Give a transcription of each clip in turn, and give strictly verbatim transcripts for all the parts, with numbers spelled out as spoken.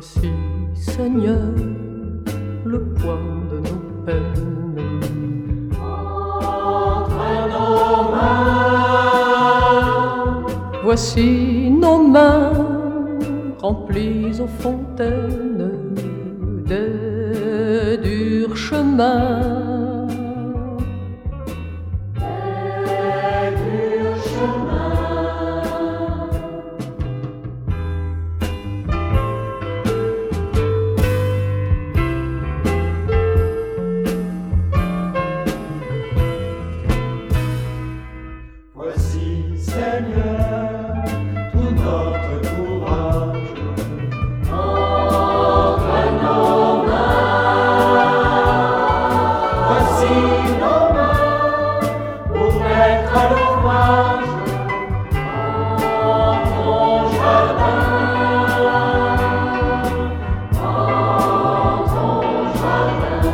Voici, Seigneur, le poids de nos peines. Entre nos mains, voici nos mains remplies aux fontaines des durs chemins. des durs chemins. Voici, Seigneur, tout notre courage. Entre nos mains, voici nos mains pour mettre à l'ouvrage en ton jardin, en ton jardin.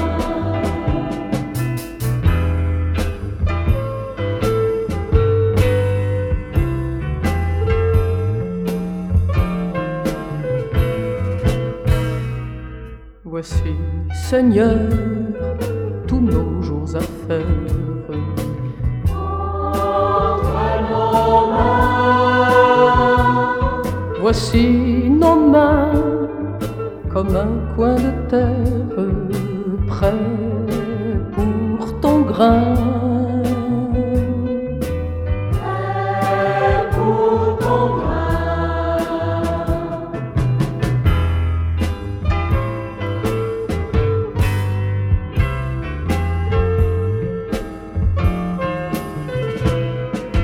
Voici, Seigneur, tous nos jours à faire. Entre nos mains, Voici nos mains comme un coin de terre prêt pour ton grain. prêt pour ton grain.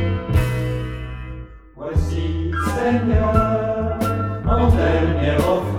Voici, Seigneur, mon dernier offre.